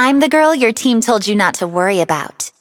I'm the girl your team told you not to worry about.